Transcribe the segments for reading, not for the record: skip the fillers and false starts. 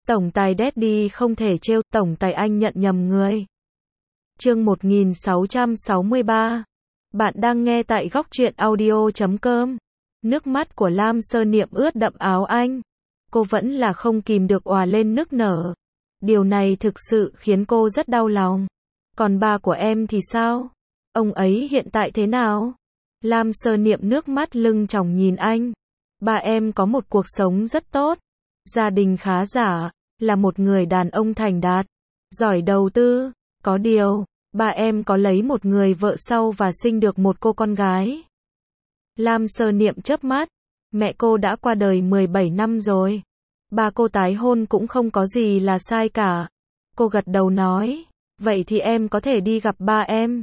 Tổng tài Daddy không thể trêu, tổng tài anh nhận nhầm người. Chương 1663. Bạn đang nghe tại góc truyện audio.com. Nước mắt của Lam Sơ Niệm ướt đậm áo anh. Cô vẫn là không kìm được òa lên nức nở. Điều này thực sự khiến cô rất đau lòng. Còn ba của em thì sao? Ông ấy hiện tại thế nào? Lam Sơ Niệm nước mắt lưng tròng nhìn anh. Ba em có một cuộc sống rất tốt. Gia đình khá giả, là một người đàn ông thành đạt, giỏi đầu tư. Có điều, ba em có lấy một người vợ sau và sinh được một cô con gái. Lam Sơ Niệm chớp mắt. Mẹ cô đã qua đời 17 năm rồi. Ba cô tái hôn cũng không có gì là sai cả. Cô gật đầu nói. Vậy thì em có thể đi gặp ba em.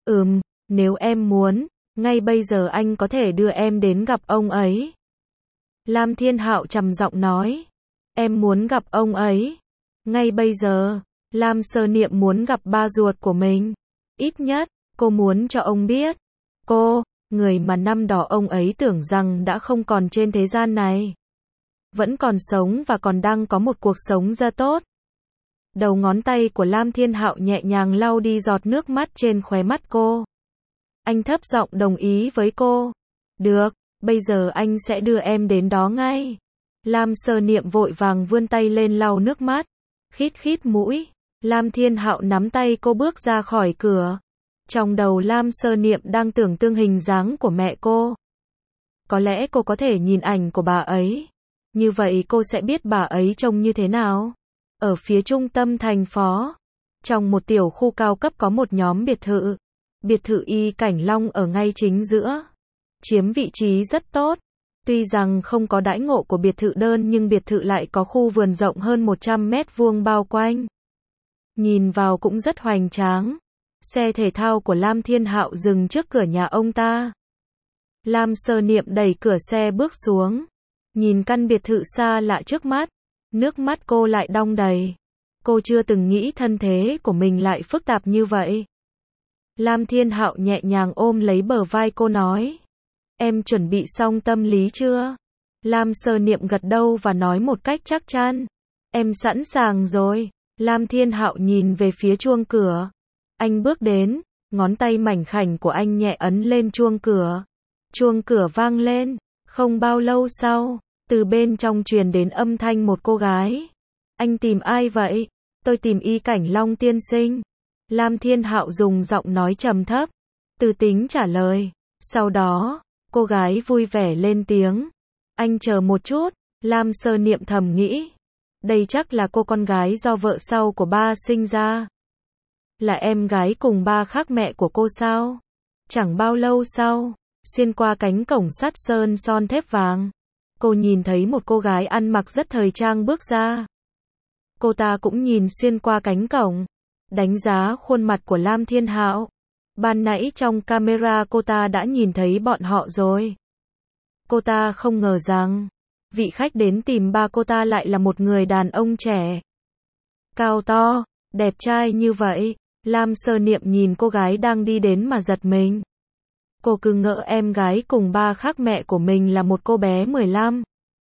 Nếu em muốn, ngay bây giờ anh có thể đưa em đến gặp ông ấy. Lam Thiên Hạo trầm giọng nói. Em muốn gặp ông ấy. Ngay bây giờ, Lam Sơ Niệm muốn gặp ba ruột của mình. Ít nhất, cô muốn cho ông biết. Cô, người mà năm đó ông ấy tưởng rằng đã không còn trên thế gian này, vẫn còn sống và còn đang có một cuộc sống rất tốt. Đầu ngón tay của Lam Thiên Hạo nhẹ nhàng lau đi giọt nước mắt trên khóe mắt cô. Anh thấp giọng đồng ý với cô. Được, bây giờ anh sẽ đưa em đến đó ngay. Lam Sơ Niệm vội vàng vươn tay lên lau nước mắt. Khít khít mũi. Lam Thiên Hạo nắm tay cô bước ra khỏi cửa. Trong đầu Lam Sơ Niệm đang tưởng tượng hình dáng của mẹ cô. Có lẽ cô có thể nhìn ảnh của bà ấy. Như vậy cô sẽ biết bà ấy trông như thế nào. Ở phía trung tâm thành phố, trong một tiểu khu cao cấp có một nhóm biệt thự. Biệt thự Y Cảnh Long ở ngay chính giữa. Chiếm vị trí rất tốt. Tuy rằng không có đãi ngộ của biệt thự đơn nhưng biệt thự lại có khu vườn rộng hơn 100 mét vuông bao quanh. Nhìn vào cũng rất hoành tráng. Xe thể thao của Lam Thiên Hạo dừng trước cửa nhà ông ta. Lam Sơ Niệm đẩy cửa xe bước xuống. Nhìn căn biệt thự xa lạ trước mắt. Nước mắt cô lại đong đầy. Cô chưa từng nghĩ thân thế của mình lại phức tạp như vậy. Lam Thiên Hạo nhẹ nhàng ôm lấy bờ vai cô nói. Em chuẩn bị xong tâm lý chưa? Lam Sơ Niệm gật đầu và nói một cách chắc chắn. Em sẵn sàng rồi. Lam Thiên Hạo nhìn về phía chuông cửa. Anh bước đến, ngón tay mảnh khảnh của anh nhẹ ấn lên chuông cửa. Chuông cửa vang lên. Không bao lâu sau, từ bên trong truyền đến âm thanh một cô gái. Anh tìm ai vậy? Tôi tìm Y Cảnh Long tiên sinh. Lam Thiên Hạo dùng giọng nói trầm thấp, từ tính trả lời. Sau đó, cô gái vui vẻ lên tiếng. Anh chờ một chút. Lam Sơ Niệm thầm nghĩ. Đây chắc là cô con gái do vợ sau của ba sinh ra. Là em gái cùng ba khác mẹ của cô sao? Chẳng bao lâu sau, xuyên qua cánh cổng sắt sơn son thép vàng, cô nhìn thấy một cô gái ăn mặc rất thời trang bước ra. Cô ta cũng nhìn xuyên qua cánh cổng, đánh giá khuôn mặt của Lam Thiên Hạo. Ban nãy trong camera cô ta đã nhìn thấy bọn họ rồi. Cô ta không ngờ rằng, vị khách đến tìm ba cô ta lại là một người đàn ông trẻ. Cao to, đẹp trai như vậy. Lam Sơ Niệm nhìn cô gái đang đi đến mà giật mình. Cô cứ ngỡ em gái cùng ba khác mẹ của mình là một cô bé 15,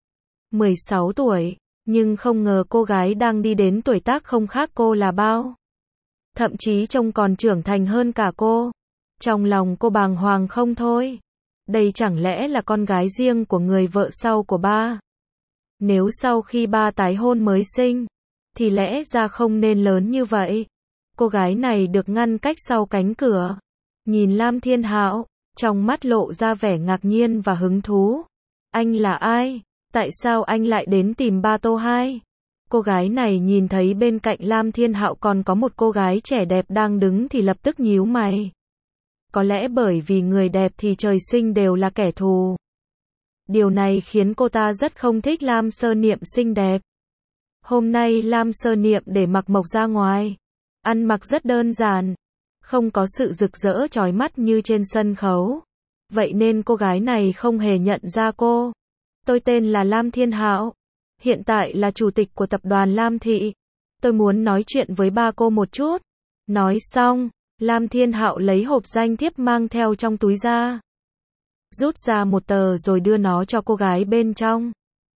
16 tuổi. Nhưng không ngờ cô gái đang đi đến tuổi tác không khác cô là bao. Thậm chí trông còn trưởng thành hơn cả cô. Trong lòng cô bàng hoàng không thôi. Đây chẳng lẽ là con gái riêng của người vợ sau của ba? Nếu sau khi ba tái hôn mới sinh, thì lẽ ra không nên lớn như vậy. Cô gái này được ngăn cách sau cánh cửa. Nhìn Lam Thiên Hạo, trong mắt lộ ra vẻ ngạc nhiên và hứng thú. Anh là ai? Tại sao anh lại đến tìm ba Tô Hai? Cô gái này nhìn thấy bên cạnh Lam Thiên Hạo còn có một cô gái trẻ đẹp đang đứng thì lập tức nhíu mày. Có lẽ bởi vì người đẹp thì trời sinh đều là kẻ thù. Điều này khiến cô ta rất không thích Lam Sơ Niệm xinh đẹp. Hôm nay Lam Sơ Niệm để mặc mộc ra ngoài. Ăn mặc rất đơn giản. Không có sự rực rỡ chói mắt như trên sân khấu. Vậy nên cô gái này không hề nhận ra cô. Tôi tên là Lam Thiên Hạo. Hiện tại là chủ tịch của tập đoàn Lam Thị. Tôi muốn nói chuyện với ba cô một chút. Nói xong, Lam Thiên Hạo lấy hộp danh thiếp mang theo trong túi ra. Rút ra một tờ rồi đưa nó cho cô gái bên trong.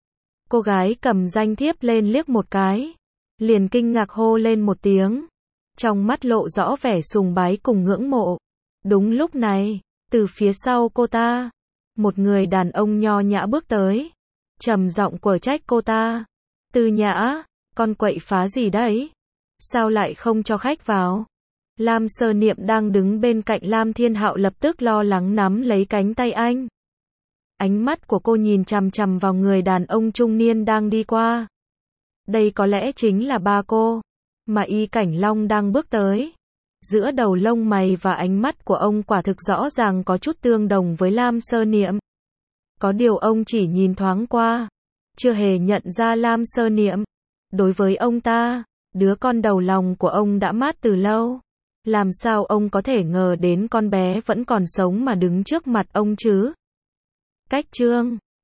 Cô gái cầm danh thiếp lên liếc một cái, liền kinh ngạc hô lên một tiếng, trong mắt lộ rõ vẻ sùng bái cùng ngưỡng mộ. Đúng lúc này, từ phía sau cô ta, một người đàn ông nho nhã bước tới, trầm giọng quở trách cô ta. Tư Nhã, con quậy phá gì đấy? Sao lại không cho khách vào? Lam Sơ Niệm đang đứng bên cạnh Lam Thiên Hạo lập tức lo lắng nắm lấy cánh tay anh. Ánh mắt của cô nhìn chằm chằm vào người đàn ông trung niên đang đi qua. Đây có lẽ chính là ba cô, mà Y Cảnh Long đang bước tới. Giữa đầu lông mày và ánh mắt của ông quả thực rõ ràng có chút tương đồng với Lam Sơ Niệm. Có điều ông chỉ nhìn thoáng qua, chưa hề nhận ra Lam Sơ Niệm. Đối với ông ta, đứa con đầu lòng của ông đã mát từ lâu. Làm sao ông có thể ngờ đến con bé vẫn còn sống mà đứng trước mặt ông chứ? Cách chương